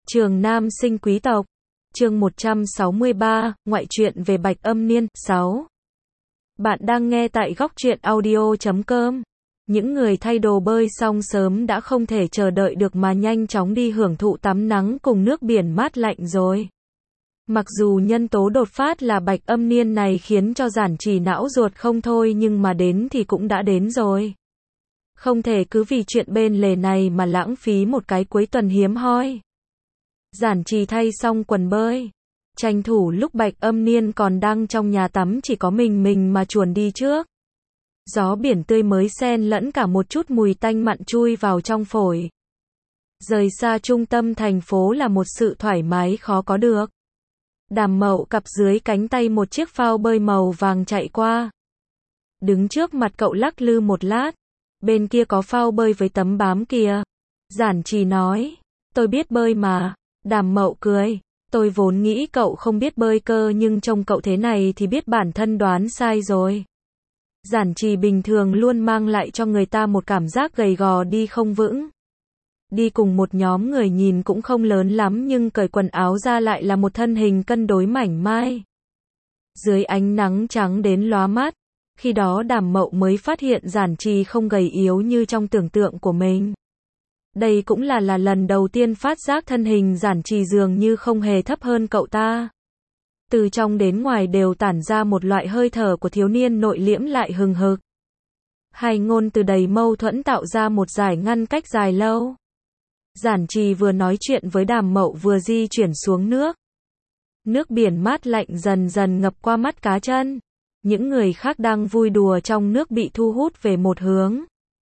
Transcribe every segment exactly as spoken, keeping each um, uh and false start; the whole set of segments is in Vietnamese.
Trường Nam sinh quý tộc. Chương một trăm sáu mươi ba, ngoại truyện về Bạch Âm Niên. sáu. Bạn đang nghe tại góc truyện audio chấm com. Những người thay đồ bơi xong sớm đã không thể chờ đợi được mà nhanh chóng đi hưởng thụ tắm nắng cùng nước biển mát lạnh rồi. Mặc dù nhân tố đột phát là Bạch Âm Niên này khiến cho Giản Trì não ruột không thôi, nhưng mà đến thì cũng đã đến rồi. Không thể cứ vì chuyện bên lề này mà lãng phí một cái cuối tuần hiếm hoi. Giản Trì thay xong quần bơi, tranh thủ lúc Bạch Âm Niên còn đang trong nhà tắm chỉ có mình mình mà chuồn đi trước. Gió biển tươi mới xen lẫn cả một chút mùi tanh mặn chui vào trong phổi. Rời xa trung tâm thành phố là một sự thoải mái khó có được. Đàm Mậu cặp dưới cánh tay một chiếc phao bơi màu vàng chạy qua. Đứng trước mặt cậu lắc lư một lát. Bên kia có phao bơi với tấm bám kìa. Giản Trì nói, tôi biết bơi mà. Đàm Mậu cười, tôi vốn nghĩ cậu không biết bơi cơ, nhưng trông cậu thế này thì biết bản thân đoán sai rồi. Giản Trì bình thường luôn mang lại cho người ta một cảm giác gầy gò đi không vững. Đi cùng một nhóm người nhìn cũng không lớn lắm, nhưng cởi quần áo ra lại là một thân hình cân đối mảnh mai. Dưới ánh nắng trắng đến lóa mắt, khi đó Đàm Mậu mới phát hiện Giản Trì không gầy yếu như trong tưởng tượng của mình. Đây cũng là là lần đầu tiên phát giác thân hình Giản Trì dường như không hề thấp hơn cậu ta. Từ trong đến ngoài đều tản ra một loại hơi thở của thiếu niên nội liễm lại hừng hực. Hai ngôn từ đầy mâu thuẫn tạo ra một giải ngăn cách dài lâu. Giản Trì vừa nói chuyện với Đàm Mậu vừa di chuyển xuống nước. Nước biển mát lạnh dần dần ngập qua mắt cá chân. Những người khác đang vui đùa trong nước bị thu hút về một hướng.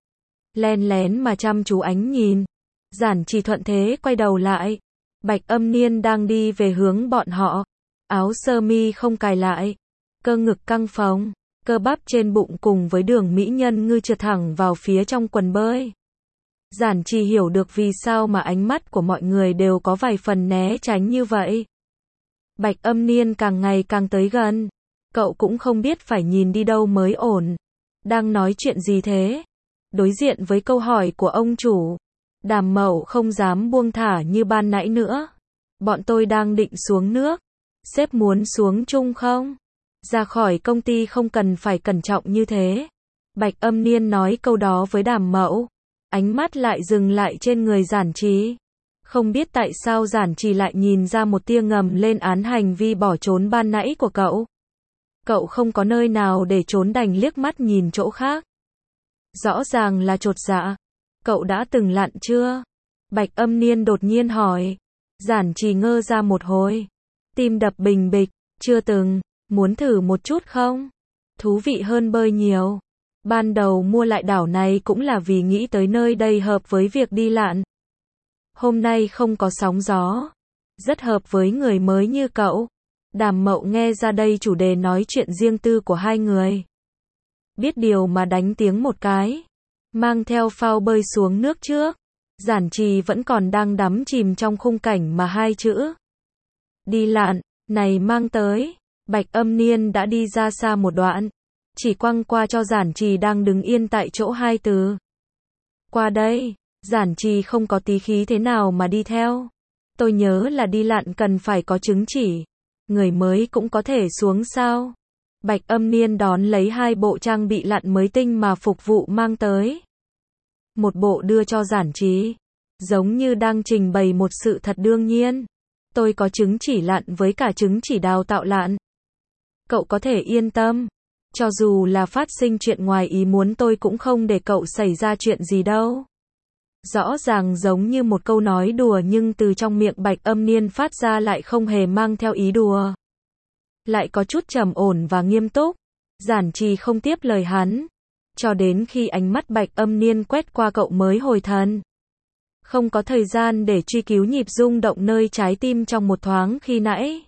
Len lén mà chăm chú ánh nhìn. Giản Trì thuận thế quay đầu lại. Bạch Âm Niên đang đi về hướng bọn họ. Áo sơ mi không cài lại. Cơ ngực căng phồng. Cơ bắp trên bụng cùng với đường mỹ nhân ngư trượt thẳng vào phía trong quần bơi. Giản Trì hiểu được vì sao mà ánh mắt của mọi người đều có vài phần né tránh như vậy. Bạch Âm Niên càng ngày càng tới gần. Cậu cũng không biết phải nhìn đi đâu mới ổn. Đang nói chuyện gì thế? Đối diện với câu hỏi của ông chủ, Đàm Mậu không dám buông thả như ban nãy nữa. Bọn tôi đang định xuống nước. Sếp muốn xuống chung không? Ra khỏi công ty không cần phải cẩn trọng như thế. Bạch Âm Niên nói câu đó với Đàm Mậu. Ánh mắt lại dừng lại trên người Giản Trì. Không biết tại sao Giản Trì lại nhìn ra một tia ngầm lên án hành vi bỏ trốn ban nãy của cậu. Cậu không có nơi nào để trốn đành liếc mắt nhìn chỗ khác. Rõ ràng là chột dạ. Cậu đã từng lặn chưa? Bạch Âm Niên đột nhiên hỏi. Giản Trì ngơ ra một hồi. Tim đập bình bịch. Chưa từng. Muốn thử một chút không? Thú vị hơn bơi nhiều. Ban đầu mua lại đảo này cũng là vì nghĩ tới nơi đây hợp với việc đi lặn. Hôm nay không có sóng gió. Rất hợp với người mới như cậu. Đàm Mậu nghe ra đây chủ đề nói chuyện riêng tư của hai người. Biết điều mà đánh tiếng một cái. Mang theo phao bơi xuống nước trước. Giản Trì vẫn còn đang đắm chìm trong khung cảnh mà hai chữ đi lặn này mang tới. Bạch Âm Niên đã đi ra xa một đoạn. Chỉ quăng qua cho Giản Trì đang đứng yên tại chỗ hai từ. Qua đây. Giản Trì không có tí khí thế nào mà đi theo. Tôi nhớ là đi lặn cần phải có chứng chỉ. Người mới cũng có thể xuống sao? Bạch Âm Niên đón lấy hai bộ trang bị lặn mới tinh mà phục vụ mang tới. Một bộ đưa cho Giản Trì. Giống như đang trình bày một sự thật đương nhiên. Tôi có chứng chỉ lặn với cả chứng chỉ đào tạo lặn. Cậu có thể yên tâm. Cho dù là phát sinh chuyện ngoài ý muốn tôi cũng không để cậu xảy ra chuyện gì đâu. Rõ ràng giống như một câu nói đùa nhưng từ trong miệng Bạch Âm Niên phát ra lại không hề mang theo ý đùa. Lại có chút trầm ổn và nghiêm túc. Giản Trì không tiếp lời hắn. Cho đến khi ánh mắt Bạch Âm Niên quét qua cậu mới hồi thần. Không có thời gian để truy cứu nhịp rung động nơi trái tim trong một thoáng khi nãy.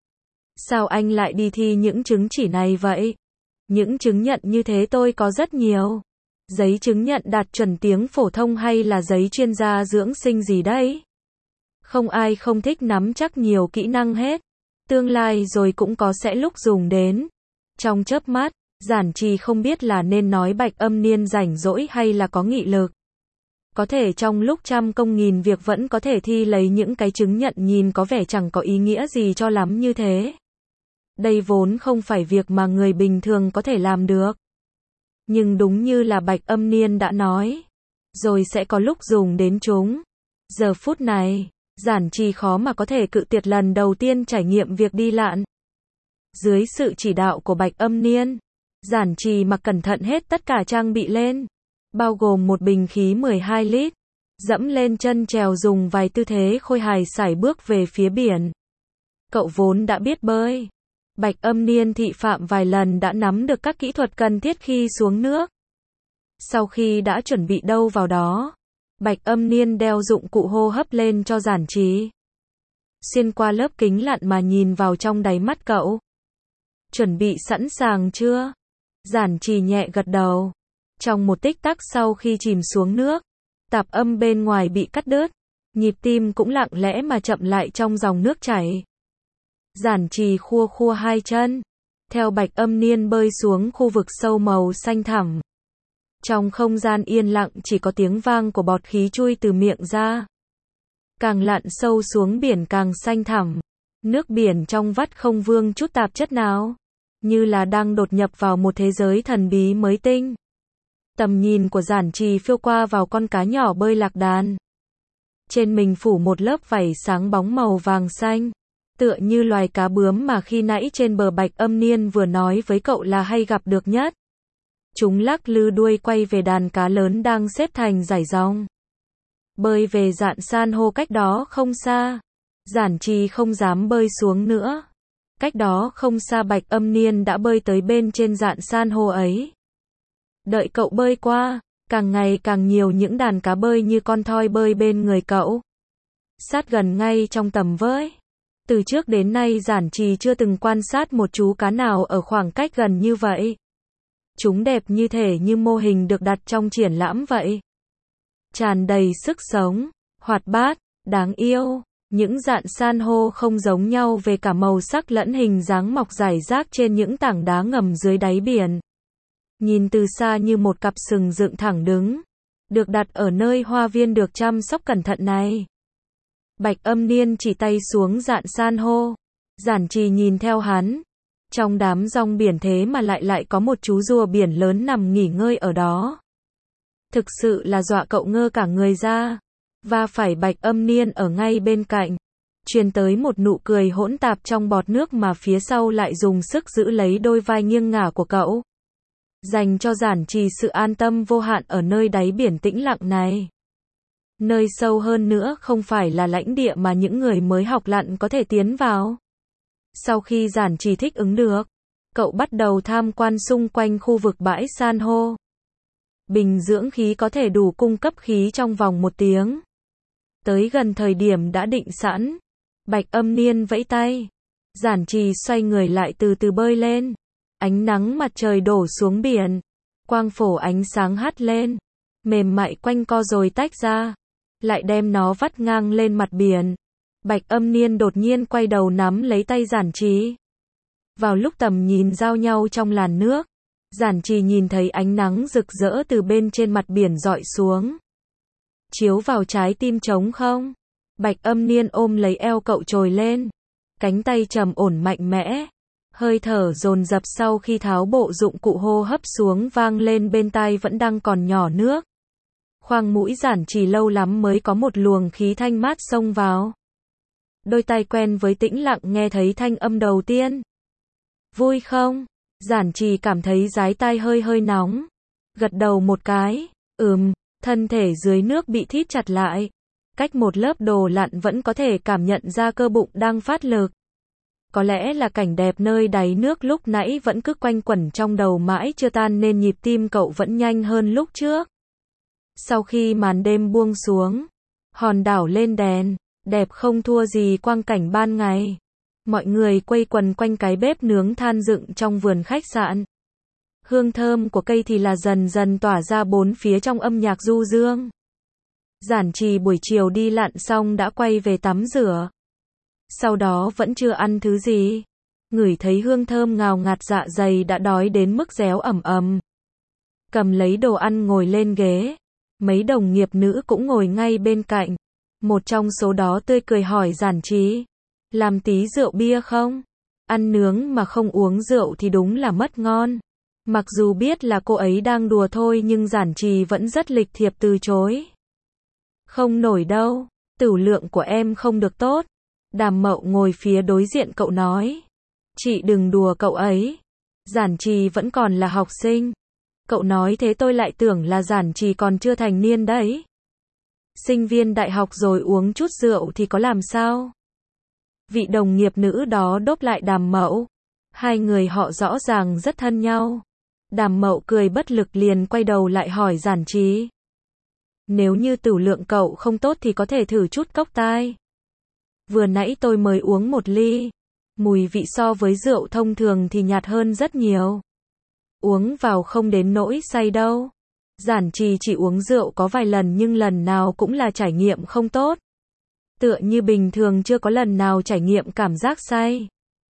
Sao anh lại đi thi những chứng chỉ này vậy? Những chứng nhận như thế tôi có rất nhiều. Giấy chứng nhận đạt chuẩn tiếng phổ thông hay là giấy chuyên gia dưỡng sinh gì đấy? Không ai không thích nắm chắc nhiều kỹ năng hết. Tương lai rồi cũng có sẽ lúc dùng đến. Trong chớp mắt, Giản Trì không biết là nên nói Bạch Âm Niên rảnh rỗi hay là có nghị lực. Có thể trong lúc trăm công nghìn việc vẫn có thể thi lấy những cái chứng nhận nhìn có vẻ chẳng có ý nghĩa gì cho lắm như thế. Đây vốn không phải việc mà người bình thường có thể làm được. Nhưng đúng như là Bạch Âm Niên đã nói, rồi sẽ có lúc dùng đến chúng. Giờ phút này, Giản Trì khó mà có thể cự tuyệt lần đầu tiên trải nghiệm việc đi lặn. Dưới sự chỉ đạo của Bạch Âm Niên, Giản Trì mặc cẩn thận hết tất cả trang bị lên, bao gồm một bình khí mười hai lít, dẫm lên chân chèo dùng vài tư thế khôi hài sải bước về phía biển. Cậu vốn đã biết bơi. Bạch Âm Niên thị phạm vài lần đã nắm được các kỹ thuật cần thiết khi xuống nước. Sau khi đã chuẩn bị đâu vào đó, Bạch Âm Niên đeo dụng cụ hô hấp lên cho Giản Trì. Xuyên qua lớp kính lặn mà nhìn vào trong đáy mắt cậu. Chuẩn bị sẵn sàng chưa? Giản Trì nhẹ gật đầu. Trong một tích tắc sau khi chìm xuống nước, tạp âm bên ngoài bị cắt đứt, nhịp tim cũng lặng lẽ mà chậm lại trong dòng nước chảy. Giản Trì khua khua hai chân, theo Bạch Âm Niên bơi xuống khu vực sâu màu xanh thẳm. Trong không gian yên lặng chỉ có tiếng vang của bọt khí chui từ miệng ra. Càng lặn sâu xuống biển càng xanh thẳm, nước biển trong vắt không vương chút tạp chất nào, như là đang đột nhập vào một thế giới thần bí mới tinh. Tầm nhìn của Giản Trì phiêu qua vào con cá nhỏ bơi lạc đàn. Trên mình phủ một lớp vảy sáng bóng màu vàng xanh, tựa như loài cá bướm mà khi nãy trên bờ Bạch Âm Niên vừa nói với cậu là hay gặp được nhất. Chúng lắc lư đuôi quay về đàn cá lớn đang xếp thành dải dòng. Bơi về dạn san hô cách đó không xa. Giản Trì không dám bơi xuống nữa. Cách đó không xa Bạch Âm Niên đã bơi tới bên trên dạn san hô ấy. Đợi cậu bơi qua, càng ngày càng nhiều những đàn cá bơi như con thoi bơi bên người cậu. Sát gần ngay trong tầm với. Từ trước đến nay Giản Trì chưa từng quan sát một chú cá nào ở khoảng cách gần như vậy. Chúng đẹp như thể như mô hình được đặt trong triển lãm vậy. Tràn đầy sức sống, hoạt bát, đáng yêu. Những dạn san hô không giống nhau về cả màu sắc lẫn hình dáng mọc rải rác trên những tảng đá ngầm dưới đáy biển. Nhìn từ xa như một cặp sừng dựng thẳng đứng, được đặt ở nơi hoa viên được chăm sóc cẩn thận này. Bạch Âm Niên chỉ tay xuống dạn san hô. Giản Trì nhìn theo hắn. Trong đám rong biển thế mà lại lại có một chú rùa biển lớn nằm nghỉ ngơi ở đó. Thực sự là dọa cậu ngơ cả người ra. Và phải Bạch Âm Niên ở ngay bên cạnh. Truyền tới một nụ cười hỗn tạp trong bọt nước mà phía sau lại dùng sức giữ lấy đôi vai nghiêng ngả của cậu. Dành cho Giản Trì sự an tâm vô hạn ở nơi đáy biển tĩnh lặng này. Nơi sâu hơn nữa không phải là lãnh địa mà những người mới học lặn có thể tiến vào. Sau khi Giản Trì thích ứng được, cậu bắt đầu tham quan xung quanh khu vực bãi san hô. Bình dưỡng khí có thể đủ cung cấp khí trong vòng một tiếng. Tới gần thời điểm đã định sẵn, Bạch Âm Niên vẫy tay. Giản Trì xoay người lại từ từ bơi lên. Ánh nắng mặt trời đổ xuống biển. Quang phổ ánh sáng hắt lên. Mềm mại quanh co rồi tách ra. Lại đem nó vắt ngang lên mặt biển. Bạch Âm Niên đột nhiên quay đầu nắm lấy tay Giản Trì. Vào lúc tầm nhìn giao nhau trong làn nước, Giản Trì nhìn thấy ánh nắng rực rỡ từ bên trên mặt biển dọi xuống. Chiếu vào trái tim trống không? Bạch Âm Niên ôm lấy eo cậu trồi lên. Cánh tay trầm ổn mạnh mẽ. Hơi thở dồn dập sau khi tháo bộ dụng cụ hô hấp xuống vang lên bên tai vẫn đang còn nhỏ nước. Khoang mũi Giản Trì lâu lắm mới có một luồng khí thanh mát xông vào. Đôi tai quen với tĩnh lặng nghe thấy thanh âm đầu tiên. Vui không? Giản Trì cảm thấy dái tai hơi hơi nóng. Gật đầu một cái. Ừm, thân thể dưới nước bị thít chặt lại. Cách một lớp đồ lặn vẫn có thể cảm nhận ra cơ bụng đang phát lực. Có lẽ là cảnh đẹp nơi đáy nước lúc nãy vẫn cứ quanh quẩn trong đầu mãi chưa tan nên nhịp tim cậu vẫn nhanh hơn lúc trước. Sau khi màn đêm buông xuống, hòn đảo lên đèn, đẹp không thua gì quang cảnh ban ngày. Mọi người quây quần quanh cái bếp nướng than dựng trong vườn khách sạn. Hương thơm của cây thì là dần dần tỏa ra bốn phía trong âm nhạc du dương. Giản Trì buổi chiều đi lặn xong đã quay về tắm rửa. Sau đó vẫn chưa ăn thứ gì. Ngửi thấy hương thơm ngào ngạt dạ dày đã đói đến mức réo ẩm ẩm. Cầm lấy đồ ăn ngồi lên ghế. Mấy đồng nghiệp nữ cũng ngồi ngay bên cạnh. Một trong số đó tươi cười hỏi Giản Trì, làm tí rượu bia không? Ăn nướng mà không uống rượu thì đúng là mất ngon. Mặc dù biết là cô ấy đang đùa thôi nhưng Giản Trì vẫn rất lịch thiệp từ chối. Không nổi đâu, tửu lượng của em không được tốt. Đàm Mậu ngồi phía đối diện cậu nói. Chị đừng đùa cậu ấy. Giản Trì vẫn còn là học sinh. Cậu nói thế tôi lại tưởng là Giản Trì còn chưa thành niên đấy. Sinh viên đại học rồi uống chút rượu thì có làm sao? Vị đồng nghiệp nữ đó đốp lại Đàm Mậu. Hai người họ rõ ràng rất thân nhau. Đàm Mậu cười bất lực liền quay đầu lại hỏi Giản Trì. Nếu như tửu lượng cậu không tốt thì có thể thử chút cốc tai. Vừa nãy tôi mới uống một ly. Mùi vị so với rượu thông thường thì nhạt hơn rất nhiều. Uống vào không đến nỗi say đâu. Giản Trì chỉ uống rượu có vài lần nhưng lần nào cũng là trải nghiệm không tốt. Tựa như bình thường chưa có lần nào trải nghiệm cảm giác say.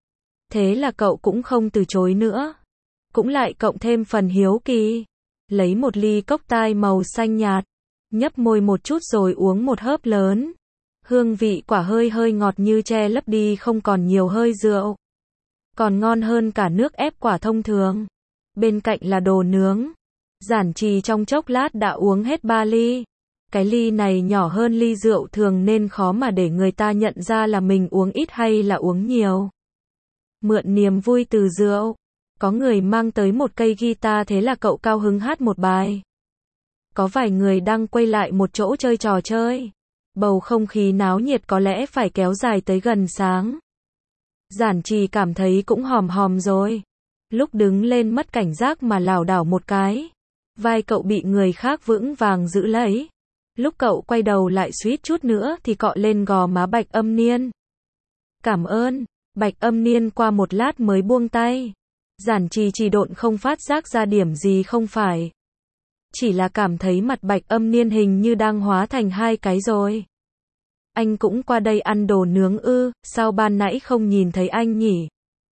Thế là cậu cũng không từ chối nữa. Cũng lại cộng thêm phần hiếu kỳ. Lấy một ly cốc tai màu xanh nhạt. Nhấp môi một chút rồi uống một hớp lớn. Hương vị quả hơi hơi ngọt như che lấp đi không còn nhiều hơi rượu. Còn ngon hơn cả nước ép quả thông thường. Bên cạnh là đồ nướng. Giản Trì trong chốc lát đã uống hết ba ly. Cái ly này nhỏ hơn ly rượu thường nên khó mà để người ta nhận ra là mình uống ít hay là uống nhiều. Mượn niềm vui từ rượu. Có người mang tới một cây guitar thế là cậu cao hứng hát một bài. Có vài người đang quay lại một chỗ chơi trò chơi. Bầu không khí náo nhiệt có lẽ phải kéo dài tới gần sáng. Giản Trì cảm thấy cũng hòm hòm rồi. Lúc đứng lên mất cảnh giác mà lảo đảo một cái. Vai cậu bị người khác vững vàng giữ lấy. Lúc cậu quay đầu lại suýt chút nữa thì cọ lên gò má Bạch Âm Niên. Cảm ơn. Bạch Âm Niên qua một lát mới buông tay. Giản Trì chỉ độn không phát giác ra điểm gì không phải. Chỉ là cảm thấy mặt Bạch Âm Niên hình như đang hóa thành hai cái rồi. Anh cũng qua đây ăn đồ nướng ư, sao ban nãy không nhìn thấy anh nhỉ?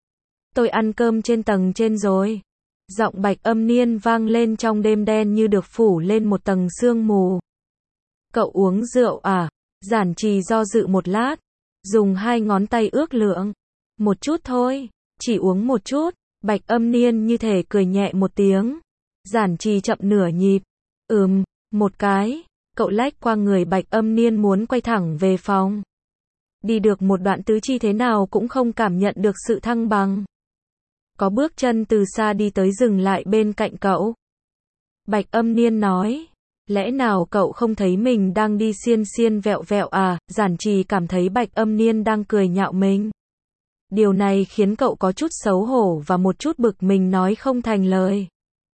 Tôi ăn cơm trên tầng trên rồi. Giọng Bạch Âm Niên vang lên trong đêm đen như được phủ lên một tầng sương mù. Cậu uống rượu à? Giản Trì do dự một lát. Dùng hai ngón tay ước lượng. Một chút thôi, chỉ uống một chút. Bạch Âm Niên như thể cười nhẹ một tiếng. Giản Trì chậm nửa nhịp. Ừm, một cái. Cậu lách qua người Bạch Âm Niên muốn quay thẳng về phòng. Đi được một đoạn tứ chi thế nào cũng không cảm nhận được sự thăng bằng. Có bước chân từ xa đi tới dừng lại bên cạnh cậu. Bạch Âm Niên nói. Lẽ nào cậu không thấy mình đang đi xiên xiên vẹo vẹo à? Giản Trì cảm thấy Bạch Âm Niên đang cười nhạo mình. Điều này khiến cậu có chút xấu hổ và một chút bực mình nói không thành lời.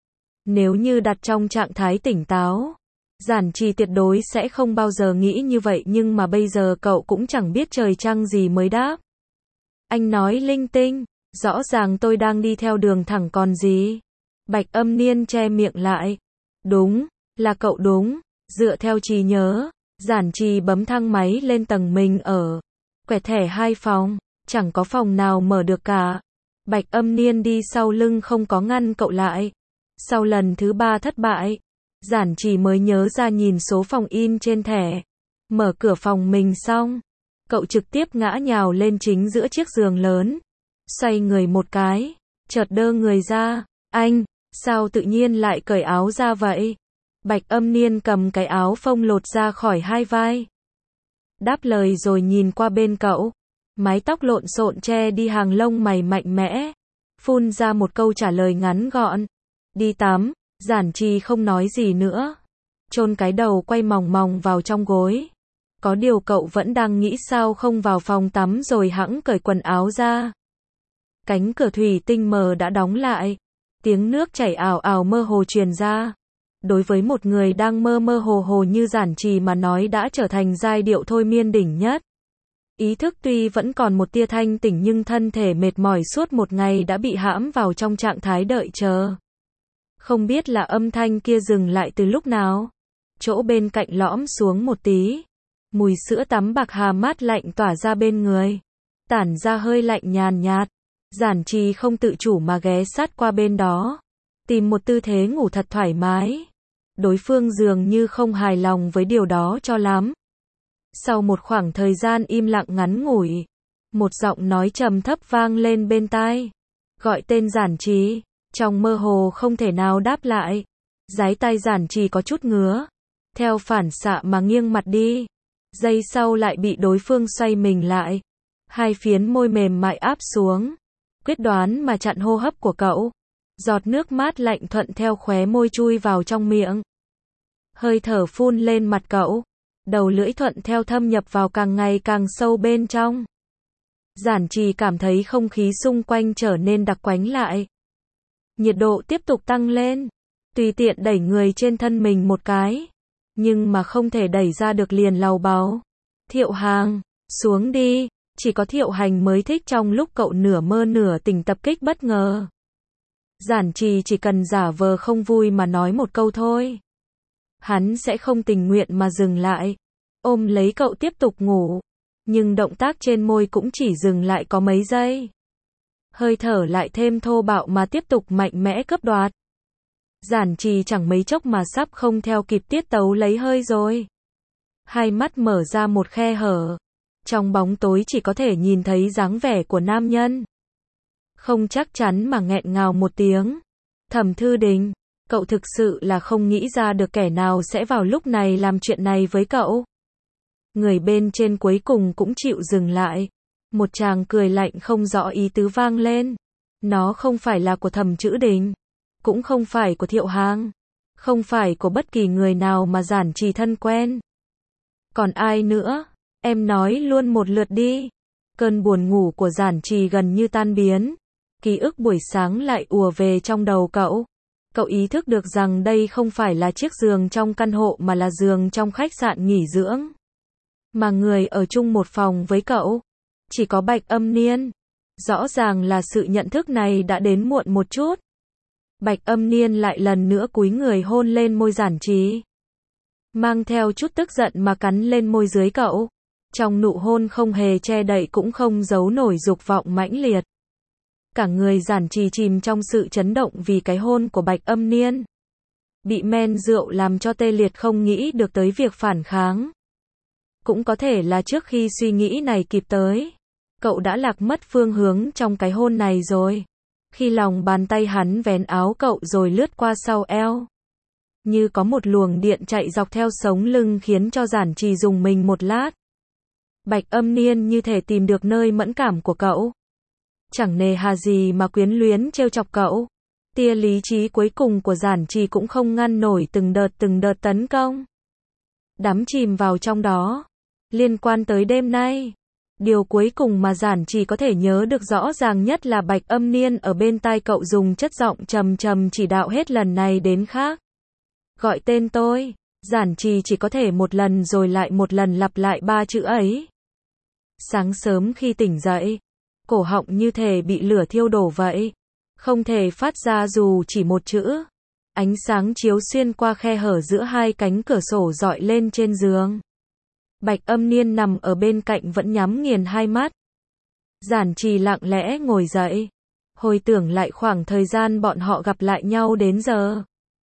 Nếu như đặt trong trạng thái tỉnh táo, Giản Trì tuyệt đối sẽ không bao giờ nghĩ như vậy nhưng mà bây giờ cậu cũng chẳng biết trời trăng gì mới đáp. Anh nói linh tinh, rõ ràng tôi đang đi theo đường thẳng còn gì. Bạch Âm Niên che miệng lại. Đúng, là cậu đúng, dựa theo trí nhớ. Giản Trì bấm thang máy lên tầng mình ở. Quẹt thẻ hai phòng, chẳng có phòng nào mở được cả. Bạch Âm Niên đi sau lưng không có ngăn cậu lại. Sau lần thứ ba thất bại, Giản Trì mới nhớ ra nhìn số phòng in trên thẻ. Mở cửa phòng mình xong, cậu trực tiếp ngã nhào lên chính giữa chiếc giường lớn. Xoay người một cái, chợt đơ người ra. Anh, sao tự nhiên lại cởi áo ra vậy? Bạch Âm Niên cầm cái áo phông lột ra khỏi hai vai. Đáp lời rồi nhìn qua bên cậu. Mái tóc lộn xộn che đi hàng lông mày mạnh mẽ. Phun ra một câu trả lời ngắn gọn. Đi tắm. Giản Trì không nói gì nữa. Chôn cái đầu quay mòng mòng vào trong gối. Có điều cậu vẫn đang nghĩ sao không vào phòng tắm rồi hẵng cởi quần áo ra. Cánh cửa thủy tinh mờ đã đóng lại. Tiếng nước chảy ào ào mơ hồ truyền ra. Đối với một người đang mơ mơ hồ hồ như Giản Trì mà nói đã trở thành giai điệu thôi miên đỉnh nhất. Ý thức tuy vẫn còn một tia thanh tỉnh nhưng thân thể mệt mỏi suốt một ngày đã bị hãm vào trong trạng thái đợi chờ. Không biết là âm thanh kia dừng lại từ lúc nào. Chỗ bên cạnh lõm xuống một tí. Mùi sữa tắm bạc hà mát lạnh tỏa ra bên người. Tản ra hơi lạnh nhàn nhạt. Giản Trì không tự chủ mà ghé sát qua bên đó. Tìm một tư thế ngủ thật thoải mái. đối phương dường như không hài lòng với điều đó cho lắm. Sau một khoảng thời gian im lặng ngắn ngủi, một giọng nói trầm thấp vang lên bên tai. Gọi tên Giản Trì. Trong mơ hồ không thể nào đáp lại. Dái tai Giản Trì có chút ngứa. Theo phản xạ mà nghiêng mặt đi. Giây sau lại bị đối phương xoay mình lại. Hai phiến môi mềm mại áp xuống. Quyết đoán mà chặn hô hấp của cậu. Giọt nước mát lạnh thuận theo khóe môi chui vào trong miệng. Hơi thở phun lên mặt cậu. Đầu lưỡi thuận theo thâm nhập vào càng ngày càng sâu bên trong. Giản Trì cảm thấy không khí xung quanh trở nên đặc quánh lại. Nhiệt độ tiếp tục tăng lên. Tùy tiện đẩy người trên thân mình một cái. Nhưng mà không thể đẩy ra được liền lầu bầu. Thiệu Hàng, xuống đi. Chỉ có Thiệu Hành mới thích trong lúc cậu nửa mơ nửa tỉnh tập kích bất ngờ. Giản Trì chỉ cần giả vờ không vui mà nói một câu thôi. Hắn sẽ không tình nguyện mà dừng lại. Ôm lấy cậu tiếp tục ngủ. Nhưng động tác trên môi cũng chỉ dừng lại có mấy giây. Hơi thở lại thêm thô bạo mà tiếp tục mạnh mẽ cướp đoạt. Giản Trì chẳng mấy chốc mà sắp không theo kịp tiết tấu lấy hơi rồi. Hai mắt mở ra một khe hở. Trong bóng tối chỉ có thể nhìn thấy dáng vẻ của nam nhân. Không chắc chắn mà nghẹn ngào một tiếng. Thẩm Thư Đình, cậu thực sự là không nghĩ ra được kẻ nào sẽ vào lúc này làm chuyện này với cậu. Người bên trên cuối cùng cũng chịu dừng lại. Một tràng cười lạnh không rõ ý tứ vang lên. Nó không phải là của Thẩm Trữ Đình. Cũng không phải của Thiệu Hàng. Không phải của bất kỳ người nào mà Giản Trì thân quen. Còn ai nữa? Em nói luôn một lượt đi. Cơn buồn ngủ của Giản Trì gần như tan biến. Ký ức buổi sáng lại ùa về trong đầu cậu. Cậu ý thức được rằng đây không phải là chiếc giường trong căn hộ mà là giường trong khách sạn nghỉ dưỡng. Mà người ở chung một phòng với cậu chỉ có Bạch Âm Niên. Rõ ràng là sự nhận thức này đã đến muộn một chút. Bạch Âm Niên lại lần nữa cúi người hôn lên môi Giản Trì. Mang theo chút tức giận mà cắn lên môi dưới cậu. Trong nụ hôn không hề che đậy cũng không giấu nổi dục vọng mãnh liệt. Cả người Giản Trì chìm trong sự chấn động vì cái hôn của Bạch Âm Niên. Bị men rượu làm cho tê liệt không nghĩ được tới việc phản kháng. Cũng có thể là trước khi suy nghĩ này kịp tới, cậu đã lạc mất phương hướng trong cái hôn này rồi. Khi lòng bàn tay hắn vén áo cậu rồi lướt qua sau eo. Như có một luồng điện chạy dọc theo sống lưng khiến cho Giản Trì dùng mình một lát. Bạch Âm Niên như thể tìm được nơi mẫn cảm của cậu. Chẳng nề hà gì mà quyến luyến trêu chọc cậu. Tia lý trí cuối cùng của Giản Trì cũng không ngăn nổi từng đợt từng đợt tấn công. Đắm chìm vào trong đó. Liên quan tới đêm nay, điều cuối cùng mà Giản Trì có thể nhớ được rõ ràng nhất là Bạch Âm Niên ở bên tai cậu dùng chất giọng trầm trầm chỉ đạo hết lần này đến khác. Gọi tên tôi. Giản Trì chỉ có thể một lần rồi lại một lần lặp lại ba chữ ấy. Sáng sớm khi tỉnh dậy, cổ họng như thể bị lửa thiêu đổ vậy. Không thể phát ra dù chỉ một chữ. Ánh sáng chiếu xuyên qua khe hở giữa hai cánh cửa sổ dọi lên trên giường. Bạch Âm Niên nằm ở bên cạnh vẫn nhắm nghiền hai mắt. Giản Trì lặng lẽ ngồi dậy. Hồi tưởng lại khoảng thời gian bọn họ gặp lại nhau đến giờ.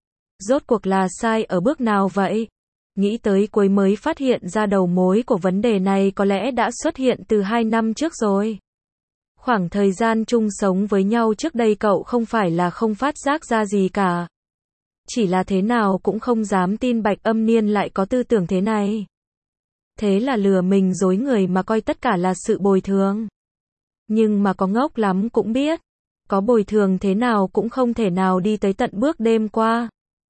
Rốt cuộc là sai ở bước nào vậy? Nghĩ tới cuối mới phát hiện ra đầu mối của vấn đề này có lẽ đã xuất hiện từ hai năm trước rồi. Khoảng thời gian chung sống với nhau trước đây cậu không phải là không phát giác ra gì cả. Chỉ là thế nào cũng không dám tin Bạch Âm Niên lại có tư tưởng thế này. Thế là lừa mình dối người mà coi tất cả là sự bồi thường. Nhưng mà có ngốc lắm cũng biết. Có bồi thường thế nào cũng không thể nào đi tới tận bước đêm qua.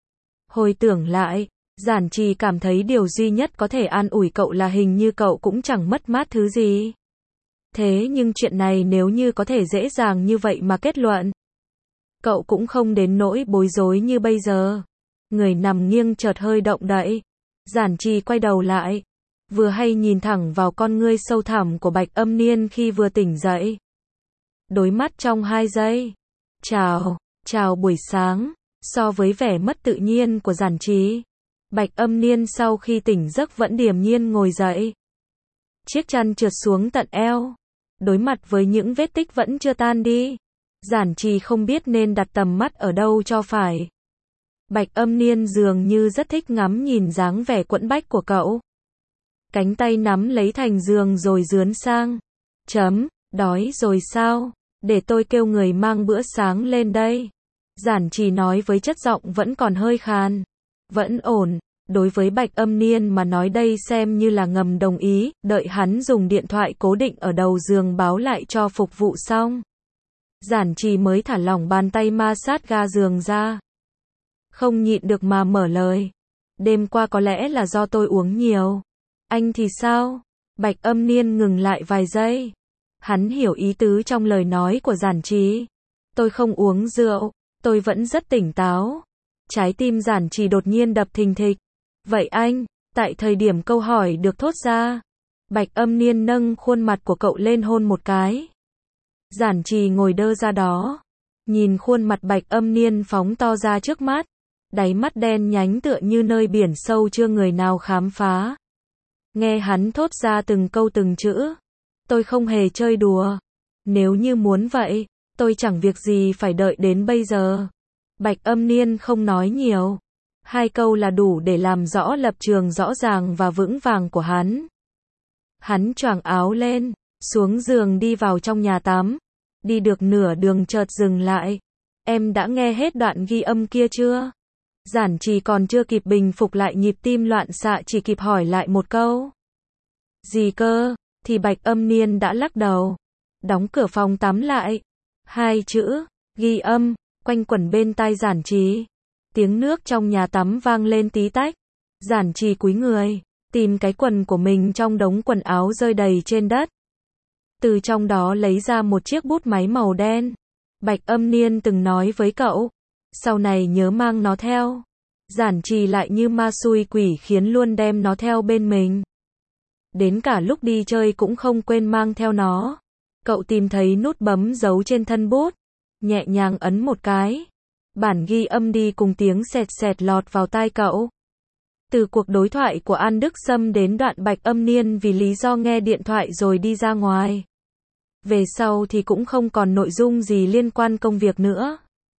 Hồi tưởng lại, Giản Trì cảm thấy điều duy nhất có thể an ủi cậu là hình như cậu cũng chẳng mất mát thứ gì. Thế nhưng chuyện này nếu như có thể dễ dàng như vậy mà kết luận, cậu cũng không đến nỗi bối rối như bây giờ. Người nằm nghiêng chợt hơi động đậy. Giản Trì quay đầu lại. Vừa hay nhìn thẳng vào con ngươi sâu thẳm của Bạch Âm Niên khi vừa tỉnh dậy. Đối mắt trong hai giây. Chào, chào buổi sáng. So với vẻ mất tự nhiên của Giản Trì, Bạch Âm Niên sau khi tỉnh giấc vẫn điềm nhiên ngồi dậy. Chiếc chăn trượt xuống tận eo. Đối mặt với những vết tích vẫn chưa tan đi, Giản Trì không biết nên đặt tầm mắt ở đâu cho phải. Bạch Âm Niên dường như rất thích ngắm nhìn dáng vẻ quẫn bách của cậu. Cánh tay nắm lấy thành giường rồi dướn sang. Chấm, đói rồi sao? Để tôi kêu người mang bữa sáng lên đây. Giản Trì nói với chất giọng vẫn còn hơi khàn. Vẫn ổn. Đối với Bạch Âm Niên mà nói đây xem như là ngầm đồng ý, đợi hắn dùng điện thoại cố định ở đầu giường báo lại cho phục vụ xong. Giản Trì mới thả lỏng bàn tay ma sát ga giường ra. Không nhịn được mà mở lời. Đêm qua có lẽ là do tôi uống nhiều. Anh thì sao? Bạch Âm Niên ngừng lại vài giây. Hắn hiểu ý tứ trong lời nói của Giản Trì. Tôi không uống rượu, tôi vẫn rất tỉnh táo. Trái tim Giản Trì đột nhiên đập thình thịch. Vậy anh, tại thời điểm câu hỏi được thốt ra, Bạch Âm Niên nâng khuôn mặt của cậu lên hôn một cái. Giản Trì ngồi đơ ra đó, nhìn khuôn mặt Bạch Âm Niên phóng to ra trước mắt, đáy mắt đen nhánh tựa như nơi biển sâu chưa người nào khám phá. Nghe hắn thốt ra từng câu từng chữ, tôi không hề chơi đùa. Nếu như muốn vậy, tôi chẳng việc gì phải đợi đến bây giờ. Bạch Âm Niên không nói nhiều. Hai câu là đủ để làm rõ lập trường rõ ràng và vững vàng của hắn. Hắn choàng áo lên, xuống giường đi vào trong nhà tắm. Đi được nửa đường chợt dừng lại. Em đã nghe hết đoạn ghi âm kia chưa? Giản Trì còn chưa kịp bình phục lại nhịp tim loạn xạ chỉ kịp hỏi lại một câu. Gì cơ? Thì Bạch Âm Niên đã lắc đầu. Đóng cửa phòng tắm lại. Hai chữ, ghi âm, quanh quẩn bên tai Giản Trì. Tiếng nước trong nhà tắm vang lên tí tách. Giản Trì cúi người, tìm cái quần của mình trong đống quần áo rơi đầy trên đất. Từ trong đó lấy ra một chiếc bút máy màu đen. Bạch Âm Niên từng nói với cậu, sau này nhớ mang nó theo. Giản Trì lại như ma xui quỷ khiến luôn đem nó theo bên mình. Đến cả lúc đi chơi cũng không quên mang theo nó. Cậu tìm thấy nút bấm giấu trên thân bút, nhẹ nhàng ấn một cái. Bản ghi âm đi cùng tiếng sẹt sẹt lọt vào tai cậu. Từ cuộc đối thoại của An Đức Sâm đến đoạn Bạch Âm Niên vì lý do nghe điện thoại rồi đi ra ngoài. Về sau thì cũng không còn nội dung gì liên quan công việc nữa.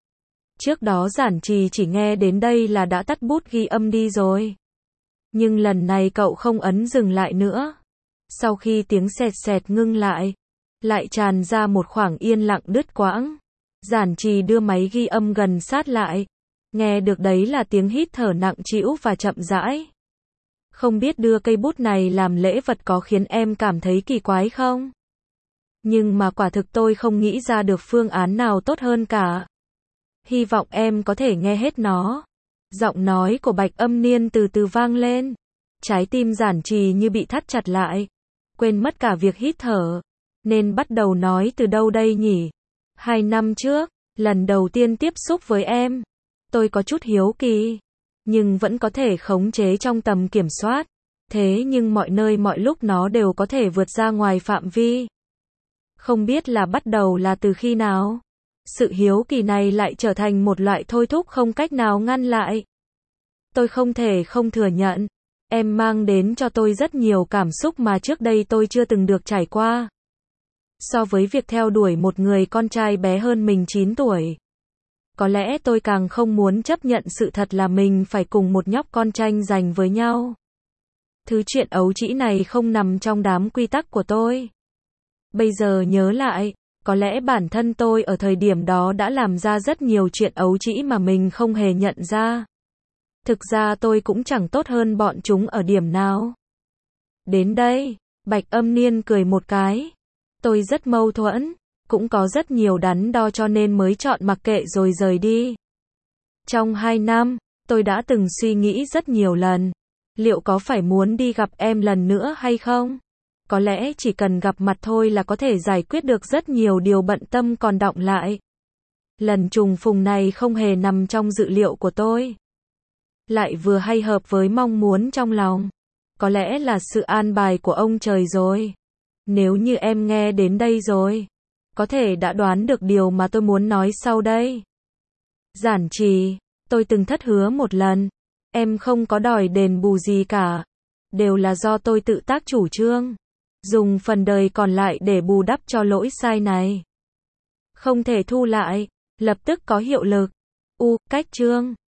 Trước đó Giản Trì chỉ nghe đến đây là đã tắt bút ghi âm đi rồi. Nhưng lần này cậu không ấn dừng lại nữa. Sau khi tiếng sẹt sẹt ngưng lại, lại tràn ra một khoảng yên lặng đứt quãng. Giản Trì đưa máy ghi âm gần sát lại. Nghe được đấy là tiếng hít thở nặng trĩu và chậm rãi. Không biết đưa cây bút này làm lễ vật có khiến em cảm thấy kỳ quái không? Nhưng mà quả thực tôi không nghĩ ra được phương án nào tốt hơn cả. Hy vọng em có thể nghe hết nó. Giọng nói của Bạch Âm Niên từ từ vang lên. Trái tim Giản Trì như bị thắt chặt lại. Quên mất cả việc hít thở. Nên bắt đầu nói từ đâu đây nhỉ? Hai năm trước, lần đầu tiên tiếp xúc với em, tôi có chút hiếu kỳ, nhưng vẫn có thể khống chế trong tầm kiểm soát. Thế nhưng mọi nơi mọi lúc nó đều có thể vượt ra ngoài phạm vi. Không biết là bắt đầu là từ khi nào? Sự hiếu kỳ này lại trở thành một loại thôi thúc không cách nào ngăn lại. Tôi không thể không thừa nhận, em mang đến cho tôi rất nhiều cảm xúc mà trước đây tôi chưa từng được trải qua. So với việc theo đuổi một người con trai bé hơn mình chín tuổi, có lẽ tôi càng không muốn chấp nhận sự thật là mình phải cùng một nhóc con tranh giành với nhau. Thứ chuyện ấu trĩ này không nằm trong đám quy tắc của tôi. Bây giờ nhớ lại, có lẽ bản thân tôi ở thời điểm đó đã làm ra rất nhiều chuyện ấu trĩ mà mình không hề nhận ra. Thực ra tôi cũng chẳng tốt hơn bọn chúng ở điểm nào. Đến đây, Bạch Âm Niên cười một cái. Tôi rất mâu thuẫn, cũng có rất nhiều đắn đo cho nên mới chọn mặc kệ rồi rời đi. Trong hai năm, tôi đã từng suy nghĩ rất nhiều lần. Liệu có phải muốn đi gặp em lần nữa hay không? Có lẽ chỉ cần gặp mặt thôi là có thể giải quyết được rất nhiều điều bận tâm còn đọng lại. Lần trùng phùng này không hề nằm trong dự liệu của tôi. Lại vừa hay hợp với mong muốn trong lòng. Có lẽ là sự an bài của ông trời rồi. Nếu như em nghe đến đây rồi, có thể đã đoán được điều mà tôi muốn nói sau đây. Giản Trì, tôi từng thất hứa một lần. Em không có đòi đền bù gì cả. Đều là do tôi tự tác chủ trương. Dùng phần đời còn lại để bù đắp cho lỗi sai này. Không thể thu lại. Lập tức có hiệu lực. U, cách chương.